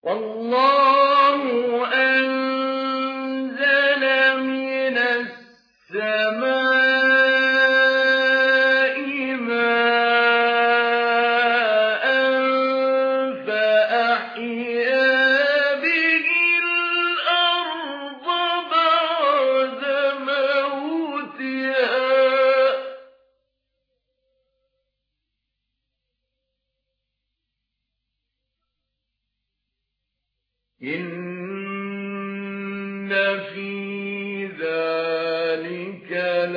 والله أنزل من السماء ماء فأحيا به الأرض بعد موتها إن في ذلك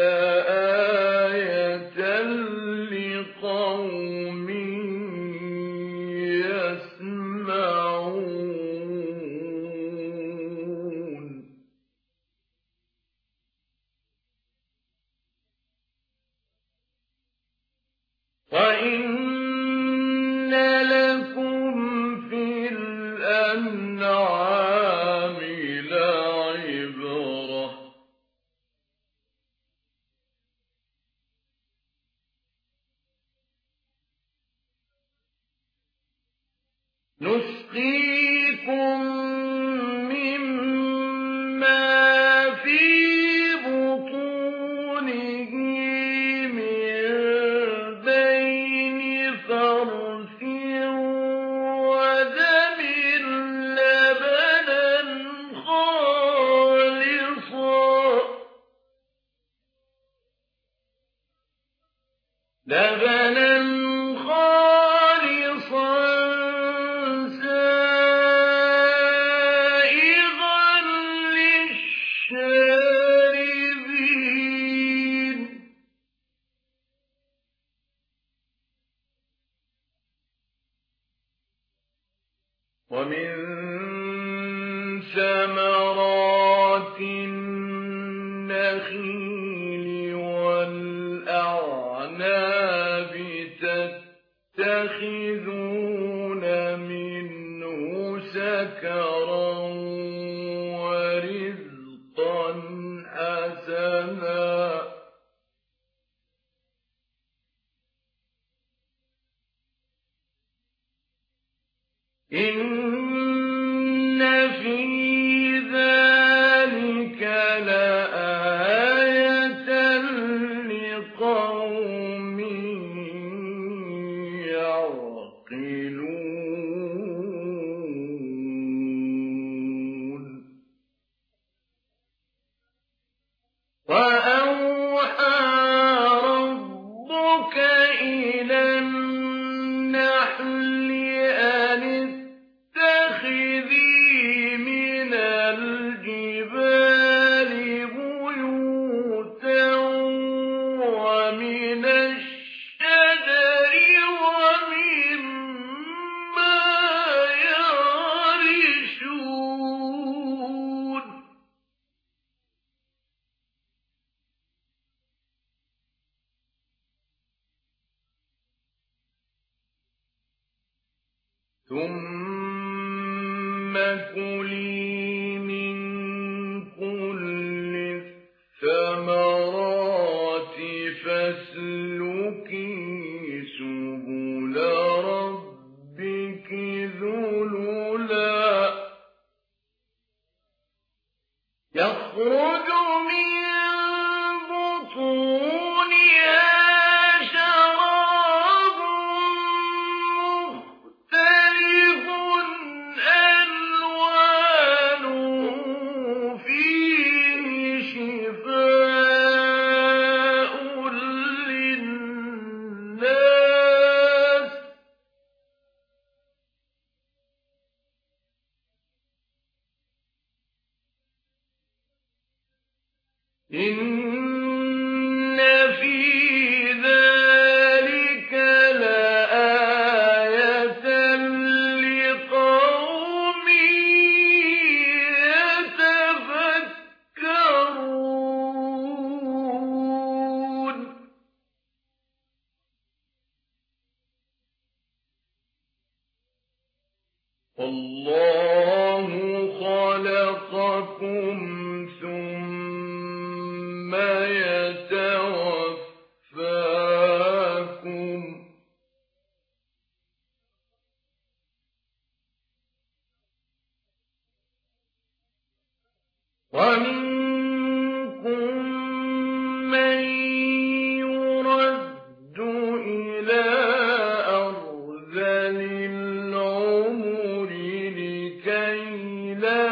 لآية لقوم يسمعون وإن لكم في الأنعام لعبرة نسقيكم مما في بطونه من بين فرث ودم لبنا خالصا سائغا للشاربين ومن ثمرات النخيل والأعناب تتخذون منه سكرا ورزقا حسنا إن في ذلك لآية لقوم يعقلون وأوحى ربك إلى النحل أن اتخذي من الجبال بيوتا ومن الشجر ومما يعرشون ثم كلي من كل الثمرات فاسلكي سبل ربك ذللا يخرج من بطونها شراب مختلف ألوانه فيه شفاء للناس إن في ذلك لآية لقوم يتفكرون والله خلقكم ثم يتوفاكم ومنكم من يرد إلى أرذل العمر لكي لا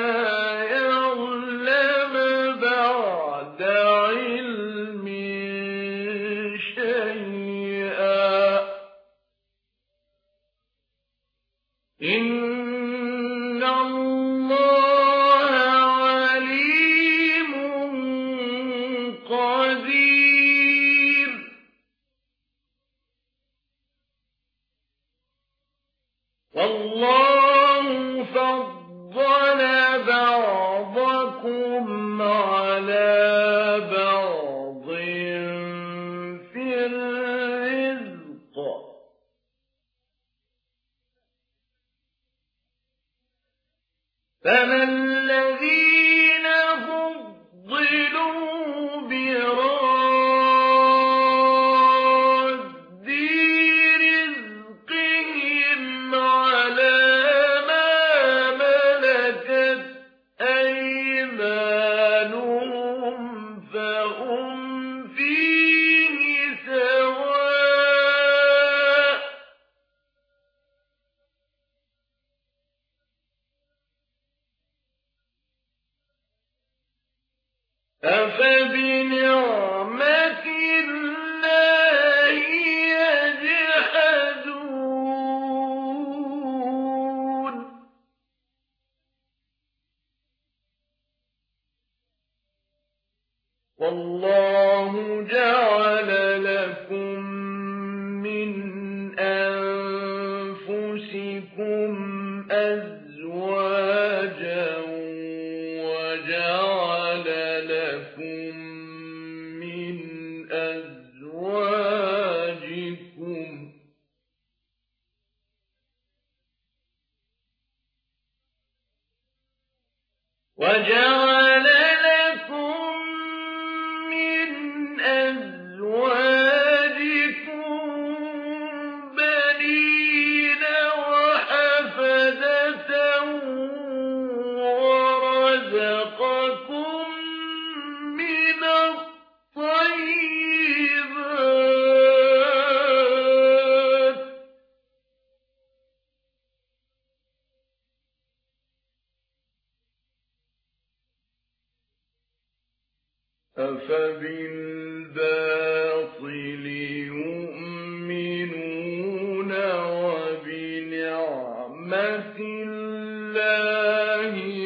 يعلم بعد علم شيئا إن الله عليم قدير والله فضل بعضكم على بعض في الرزق فما الذين فضلوا براد رزقهم على ما ملكت أيمانهم فهم فيه سواء أفبنعمة الله يجحدون والله جعل لكم من أنفسكم أزواجا وجعل لكم من أزواجكم بنين وحفدة ورزقكم من الطيبات أفبالباطل يؤمنون وبنعمة الله